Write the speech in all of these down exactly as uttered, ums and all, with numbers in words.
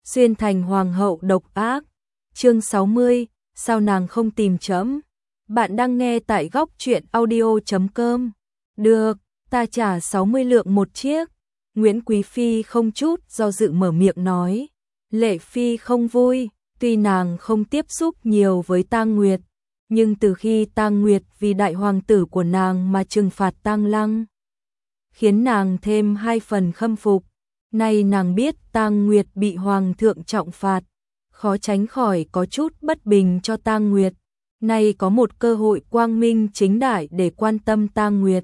xuyên thành hoàng hậu độc ác. Chương sáu mươi, sao nàng không tìm trẫm? Bạn đang nghe tại góc truyện audio chấm com. Được, ta trả sáu mươi lượng một chiếc. Nguyễn Quý Phi không chút do dự mở miệng nói. Lệ Phi không vui, tuy nàng không tiếp xúc nhiều với Tang Nguyệt, nhưng từ khi Tang Nguyệt vì đại hoàng tử của nàng mà trừng phạt Tang Lăng, khiến nàng thêm hai phần khâm phục. Nay nàng biết Tang Nguyệt bị hoàng thượng trọng phạt, khó tránh khỏi có chút bất bình cho Tang Nguyệt. Nay có một cơ hội quang minh chính đại để quan tâm Tang Nguyệt,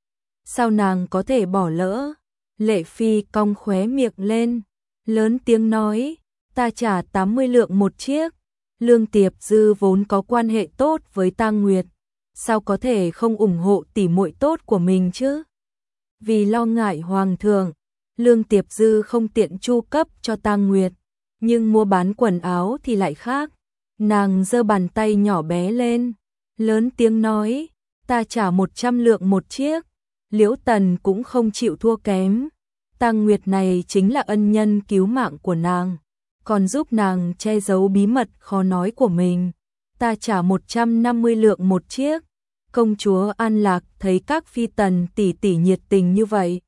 sao nàng có thể bỏ lỡ? Lệ Phi cong khóe miệng lên, lớn tiếng nói, ta trả tám mươi lượng một chiếc. Lương Tiệp Dư vốn có quan hệ tốt với Tang Nguyệt, sao có thể không ủng hộ tỉ muội tốt của mình chứ? Vì lo ngại hoàng thượng, Lương Tiệp Dư không tiện chu cấp cho Tang Nguyệt, nhưng mua bán quần áo thì lại khác. Nàng giơ bàn tay nhỏ bé lên, lớn tiếng nói, ta trả một trăm lượng một chiếc. Liễu Tần cũng không chịu thua kém. Tang Nguyệt này chính là ân nhân cứu mạng của nàng, còn giúp nàng che giấu bí mật khó nói của mình. Ta trả một trăm năm mươi lượng một chiếc. Công chúa An Lạc thấy các phi tần tỷ tỷ nhiệt tình như vậy,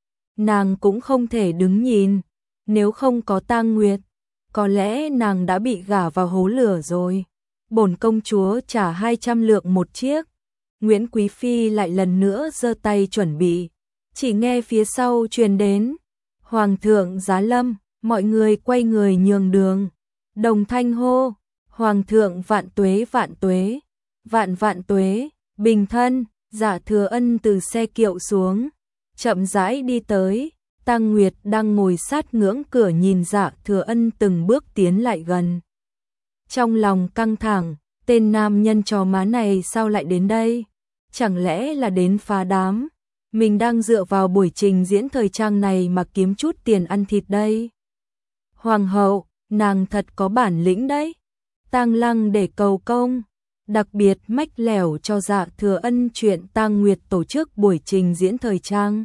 nàng cũng không thể đứng nhìn. Nếu không có Tang Nguyệt, có lẽ nàng đã bị gả vào hố lửa rồi. Bổn công chúa trả hai trăm lượng một chiếc. Nguyễn Quý Phi lại lần nữa giơ tay chuẩn bị, chỉ nghe phía sau truyền đến, Hoàng thượng giá lâm. Mọi người quay người nhường đường, đồng thanh hô, Hoàng thượng vạn tuế vạn tuế, vạn vạn tuế. Bình thân, Dạ Thừa Ân từ xe kiệu xuống, chậm rãi đi tới. Tang Nguyệt đang ngồi sát ngưỡng cửa nhìn Dạ Thừa Ân từng bước tiến lại gần. Trong lòng căng thẳng, tên nam nhân chó má này sao lại đến đây? Chẳng lẽ là đến phá đám? Mình đang dựa vào buổi trình diễn thời trang này mà kiếm chút tiền ăn thịt đây. Hoàng hậu, nàng thật có bản lĩnh đấy. Tang Lăng để cầu công, đặc biệt mách lẻo cho Dạ Thừa Ân chuyện Tang Nguyệt tổ chức buổi trình diễn thời trang,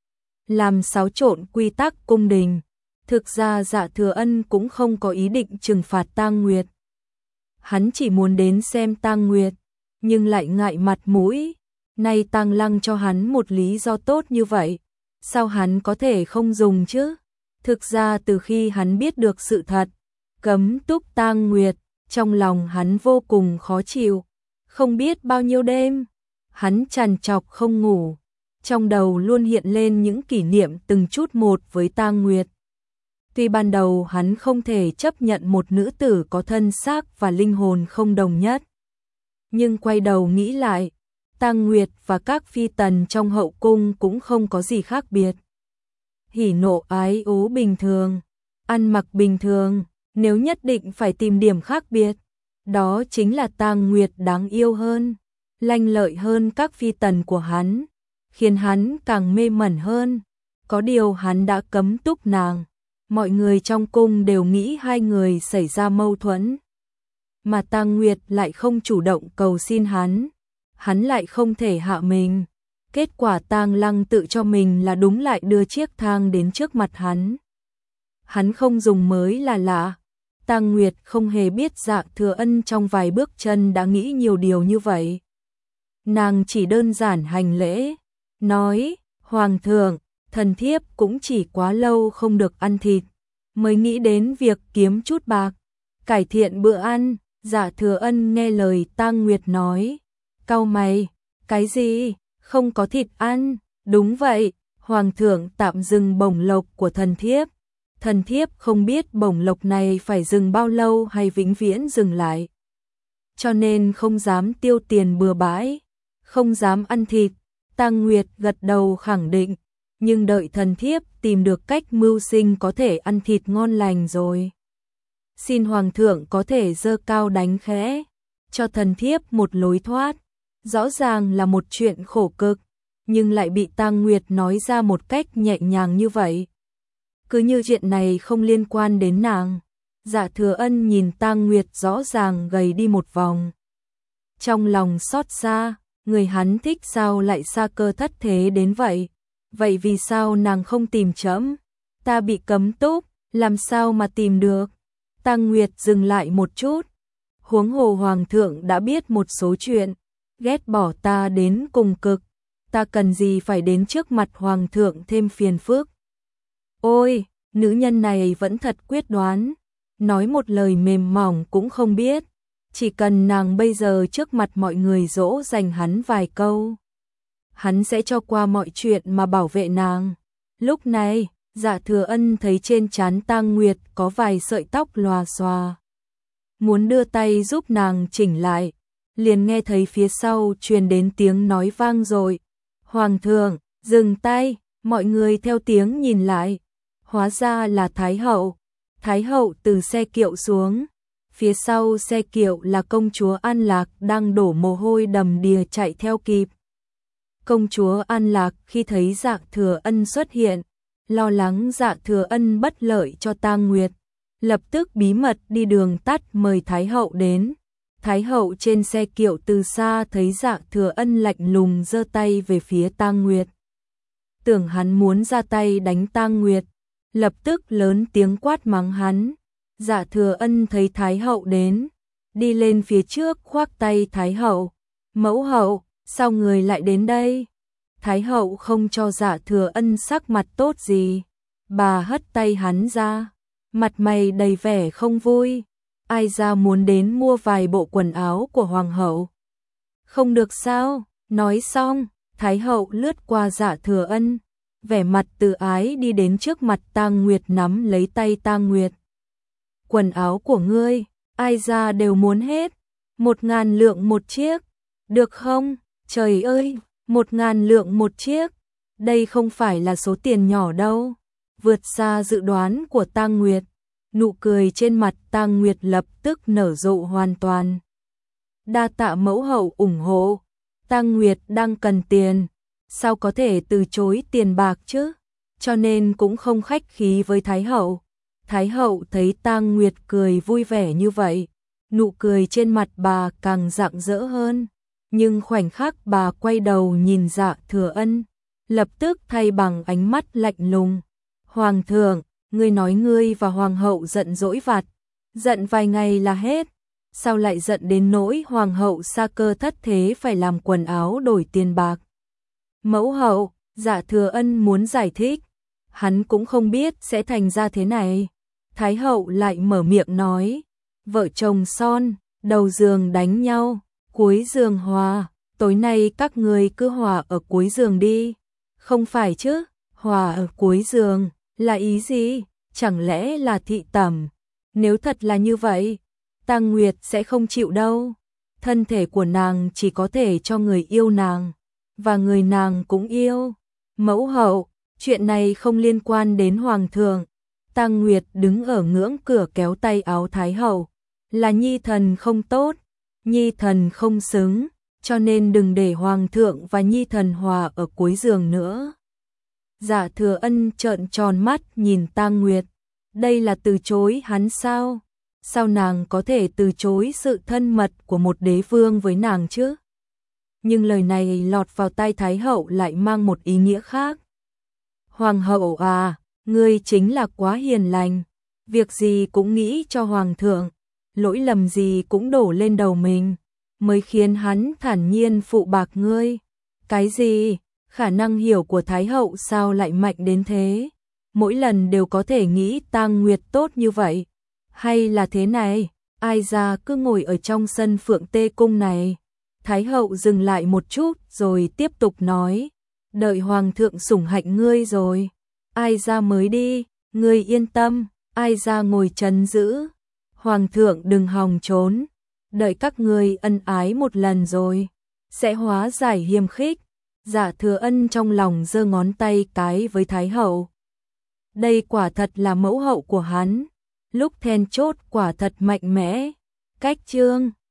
làm xáo trộn quy tắc cung đình. Thực ra Dạ Thừa Ân cũng không có ý định trừng phạt Tang Nguyệt, hắn chỉ muốn đến xem Tang Nguyệt, nhưng lại ngại mặt mũi. Nay Tang Lăng cho hắn một lý do tốt như vậy, sao hắn có thể không dùng chứ? Thực ra từ khi hắn biết được sự thật, cấm túc Tang Nguyệt, trong lòng hắn vô cùng khó chịu. Không biết bao nhiêu đêm, hắn trằn trọc không ngủ, trong đầu luôn hiện lên những kỷ niệm từng chút một với Tang Nguyệt. Tuy ban đầu hắn không thể chấp nhận một nữ tử có thân xác và linh hồn không đồng nhất, nhưng quay đầu nghĩ lại, Tang Nguyệt và các phi tần trong hậu cung cũng không có gì khác biệt. Hỉ nộ ái ố bình thường, ăn mặc bình thường, nếu nhất định phải tìm điểm khác biệt, đó chính là Tang Nguyệt đáng yêu hơn, lanh lợi hơn các phi tần của hắn, khiến hắn càng mê mẩn hơn. Có điều hắn đã cấm túc nàng, mọi người trong cung đều nghĩ hai người xảy ra mâu thuẫn, mà Tang Nguyệt lại không chủ động cầu xin hắn, hắn lại không thể hạ mình. Kết quả Tang Lăng tự cho mình là đúng lại đưa chiếc thang đến trước mặt hắn. Hắn không dùng mới là lạ. Tang Nguyệt không hề biết Dạ Thừa Ân trong vài bước chân đã nghĩ nhiều điều như vậy. Nàng chỉ đơn giản hành lễ, nói, Hoàng thượng, thần thiếp cũng chỉ quá lâu không được ăn thịt, mới nghĩ đến việc kiếm chút bạc, cải thiện bữa ăn. Dạ Thừa Ân nghe lời Tang Nguyệt nói, cau mày, cái gì? Không có thịt ăn? Đúng vậy, Hoàng thượng tạm dừng bổng lộc của thần thiếp. Thần thiếp không biết bổng lộc này phải dừng bao lâu hay vĩnh viễn dừng lại, cho nên không dám tiêu tiền bừa bãi, không dám ăn thịt. Tang Nguyệt gật đầu khẳng định, nhưng đợi thần thiếp tìm được cách mưu sinh có thể ăn thịt ngon lành rồi, xin Hoàng thượng có thể giơ cao đánh khẽ, cho thần thiếp một lối thoát. Rõ ràng là một chuyện khổ cực, nhưng lại bị Tang Nguyệt nói ra một cách nhẹ nhàng như vậy, cứ như chuyện này không liên quan đến nàng. Dạ Thừa Ân nhìn Tang Nguyệt rõ ràng gầy đi một vòng, trong lòng xót xa, người hắn thích sao lại xa cơ thất thế đến vậy? Vậy vì sao nàng không tìm trẫm? Ta bị cấm túc, làm sao mà tìm được? Tang Nguyệt dừng lại một chút, huống hồ hoàng thượng đã biết một số chuyện, ghét bỏ ta đến cùng cực, ta cần gì phải đến trước mặt hoàng thượng thêm phiền phức. Ôi, nữ nhân này vẫn thật quyết đoán, nói một lời mềm mỏng cũng không biết, chỉ cần nàng bây giờ trước mặt mọi người dỗ dành hắn vài câu, hắn sẽ cho qua mọi chuyện mà bảo vệ nàng. Lúc này, Dạ Thừa Ân thấy trên trán Tang Nguyệt có vài sợi tóc lòa xòa, muốn đưa tay giúp nàng chỉnh lại, liền nghe thấy phía sau truyền đến tiếng nói vang dội. Hoàng thượng, dừng tay, mọi người theo tiếng nhìn lại, hóa ra là Thái hậu. Thái hậu từ xe kiệu xuống, phía sau xe kiệu là công chúa An Lạc đang đổ mồ hôi đầm đìa chạy theo kịp. Công chúa An Lạc khi thấy Dạ Thừa Ân xuất hiện, lo lắng Dạ Thừa Ân bất lợi cho Tang Nguyệt, lập tức bí mật đi đường tắt mời Thái hậu đến. Thái hậu trên xe kiệu từ xa thấy Dạ Thừa Ân lạnh lùng giơ tay về phía Tang Nguyệt, tưởng hắn muốn ra tay đánh Tang Nguyệt, lập tức lớn tiếng quát mắng hắn. Dạ Thừa Ân thấy Thái hậu đến, đi lên phía trước khoác tay Thái hậu. Mẫu hậu, sao người lại đến đây? Thái hậu không cho Dạ Thừa Ân sắc mặt tốt gì, bà hất tay hắn ra, mặt mày đầy vẻ không vui. Ai ra muốn đến mua vài bộ quần áo của hoàng hậu? Không được sao? Nói xong, Thái hậu lướt qua Dạ Thừa Ân, vẻ mặt từ ái đi đến trước mặt Tang Nguyệt nắm lấy tay Tang Nguyệt. Quần áo của ngươi, ai ra đều muốn hết, một ngàn lượng một chiếc, được không? Trời ơi, một ngàn lượng một chiếc, đây không phải là số tiền nhỏ đâu, vượt xa dự đoán của Tang Nguyệt. Nụ cười trên mặt Tang Nguyệt lập tức nở rộ hoàn toàn. Đa tạ mẫu hậu ủng hộ, Tang Nguyệt đang cần tiền, sao có thể từ chối tiền bạc chứ, cho nên cũng không khách khí với Thái hậu. Thái hậu thấy Tang Nguyệt cười vui vẻ như vậy, nụ cười trên mặt bà càng rạng rỡ hơn, nhưng khoảnh khắc bà quay đầu nhìn Dạ Thừa Ân, lập tức thay bằng ánh mắt lạnh lùng. Hoàng thượng, ngươi nói ngươi và hoàng hậu giận dỗi vặt, giận vài ngày là hết, sao lại giận đến nỗi hoàng hậu sa cơ thất thế phải làm quần áo đổi tiền bạc? Mẫu hậu, Dạ Thừa Ân muốn giải thích, hắn cũng không biết sẽ thành ra thế này. Thái hậu lại mở miệng nói, vợ chồng son, đầu giường đánh nhau, cuối giường hòa, tối nay các người cứ hòa ở cuối giường đi. Không phải chứ, hòa ở cuối giường là ý gì? Chẳng lẽ là thị tẩm? Nếu thật là như vậy, Tang Nguyệt sẽ không chịu đâu. Thân thể của nàng chỉ có thể cho người yêu nàng, và người nàng cũng yêu. Mẫu hậu, chuyện này không liên quan đến hoàng thượng. Tang Nguyệt đứng ở ngưỡng cửa kéo tay áo Thái hậu, là nhi thần không tốt, nhi thần không xứng, cho nên đừng để hoàng thượng và nhi thần hòa ở cuối giường nữa. Dạ Thừa Ân trợn tròn mắt nhìn Tang Nguyệt, đây là từ chối hắn sao? Sao nàng có thể từ chối sự thân mật của một đế vương với nàng chứ? Nhưng lời này lọt vào tai Thái hậu lại mang một ý nghĩa khác. Hoàng hậu à, ngươi chính là quá hiền lành, việc gì cũng nghĩ cho hoàng thượng, lỗi lầm gì cũng đổ lên đầu mình, mới khiến hắn thản nhiên phụ bạc ngươi. Cái gì? Khả năng hiểu của Thái hậu sao lại mạnh đến thế? Mỗi lần đều có thể nghĩ Tang Nguyệt tốt như vậy. Hay là thế này, ai ra cứ ngồi ở trong sân Phượng Tê Cung này. Thái hậu dừng lại một chút rồi tiếp tục nói, đợi hoàng thượng sủng hạnh ngươi rồi, ai ra mới đi, ngươi yên tâm, ai ra ngồi trấn giữ. Hoàng thượng đừng hòng trốn, đợi các ngươi ân ái một lần rồi, sẽ hóa giải hiềm khích. Dạ Thừa Ân trong lòng giơ ngón tay cái với Thái hậu. Đây quả thật là mẫu hậu của hắn, lúc then chốt quả thật mạnh mẽ. Cách chương